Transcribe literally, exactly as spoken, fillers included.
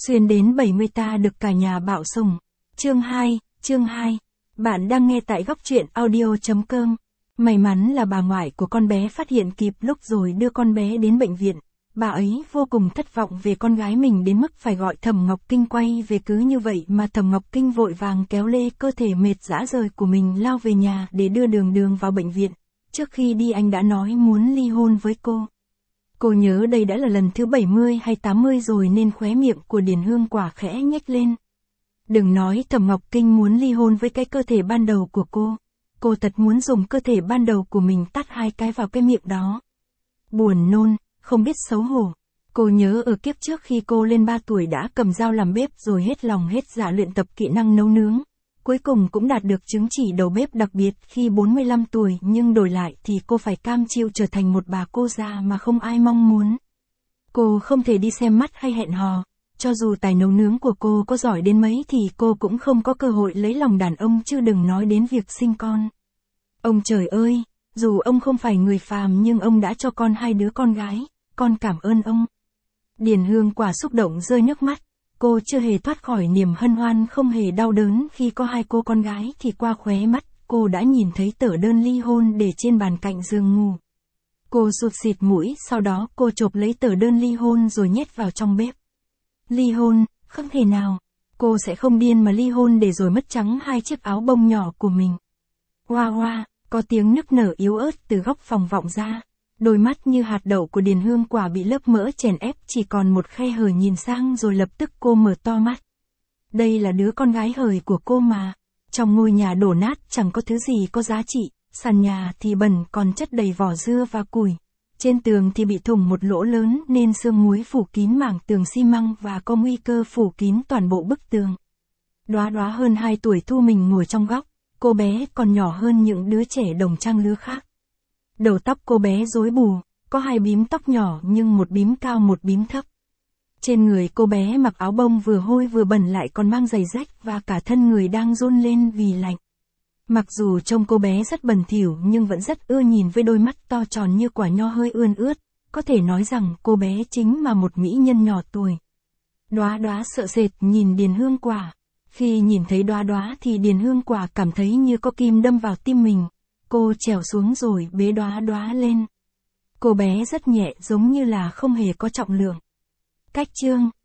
Xuyên đến bảy mươi ta được cả nhà bảo sủng. Chương hai, chương hai. Bạn đang nghe tại góc truyện audio chấm com. May mắn là bà ngoại của con bé phát hiện kịp lúc rồi đưa con bé đến bệnh viện. Bà ấy vô cùng thất vọng về con gái mình đến mức phải gọi Thẩm Ngọc Kinh quay về, cứ như vậy mà Thẩm Ngọc Kinh vội vàng kéo lê cơ thể mệt rã rời của mình lao về nhà để đưa Đường Đường vào bệnh viện. Trước khi đi anh đã nói muốn ly hôn với cô. Cô nhớ đây đã là lần thứ bảy mươi hay tám mươi rồi nên khóe miệng của Điền Hương Quả khẽ nhếch lên. Đừng nói Thẩm Ngọc Kinh muốn ly hôn với cái cơ thể ban đầu của cô. Cô thật muốn dùng cơ thể ban đầu của mình tát hai cái vào cái miệng đó. Buồn nôn, không biết xấu hổ. Cô nhớ ở kiếp trước khi cô lên ba tuổi đã cầm dao làm bếp rồi hết lòng hết dạ luyện tập kỹ năng nấu nướng. Cuối cùng cũng đạt được chứng chỉ đầu bếp đặc biệt khi bốn mươi lăm tuổi, nhưng đổi lại thì cô phải cam chịu trở thành một bà cô già mà không ai mong muốn. Cô không thể đi xem mắt hay hẹn hò. Cho dù tài nấu nướng của cô có giỏi đến mấy thì cô cũng không có cơ hội lấy lòng đàn ông, chứ đừng nói đến việc sinh con. Ông trời ơi, dù ông không phải người phàm nhưng ông đã cho con hai đứa con gái, con cảm ơn ông. Điền Hương Quả xúc động rơi nước mắt. Cô chưa hề thoát khỏi niềm hân hoan không hề đau đớn khi có hai cô con gái thì qua khóe mắt, cô đã nhìn thấy tờ đơn ly hôn để trên bàn cạnh giường ngủ. Cô sụt xịt mũi, sau đó cô chộp lấy tờ đơn ly hôn rồi nhét vào trong bếp. Ly hôn, không thể nào. Cô sẽ không điên mà ly hôn để rồi mất trắng hai chiếc áo bông nhỏ của mình. Hoa hoa, có tiếng nức nở yếu ớt từ góc phòng vọng ra. Đôi mắt như hạt đậu của Điền Hương Quả bị lớp mỡ chèn ép chỉ còn một khe hở nhìn sang rồi lập tức cô mở to mắt. Đây là đứa con gái hời của cô mà. Trong ngôi nhà đổ nát chẳng có thứ gì có giá trị, sàn nhà thì bẩn còn chất đầy vỏ dưa và củi. Trên tường thì bị thủng một lỗ lớn nên sương muối phủ kín mảng tường xi măng và có nguy cơ phủ kín toàn bộ bức tường. Đóa Đóa hơn hai tuổi thu mình ngồi trong góc, cô bé còn nhỏ hơn những đứa trẻ đồng trang lứa khác. Đầu tóc cô bé rối bù, có hai bím tóc nhỏ nhưng một bím cao một bím thấp. Trên người cô bé mặc áo bông vừa hôi vừa bẩn lại còn mang giày rách và cả thân người đang run lên vì lạnh. Mặc dù trông cô bé rất bẩn thỉu nhưng vẫn rất ưa nhìn với đôi mắt to tròn như quả nho hơi ươn ướt, có thể nói rằng cô bé chính là một mỹ nhân nhỏ tuổi. Đóa Đóa sợ sệt nhìn Điền Hương Quả. Khi nhìn thấy Đóa Đóa thì Điền Hương Quả cảm thấy như có kim đâm vào tim mình. Cô trèo xuống rồi bế Đóa Đóa lên. Cô bé rất nhẹ giống như là không hề có trọng lượng. Cách chương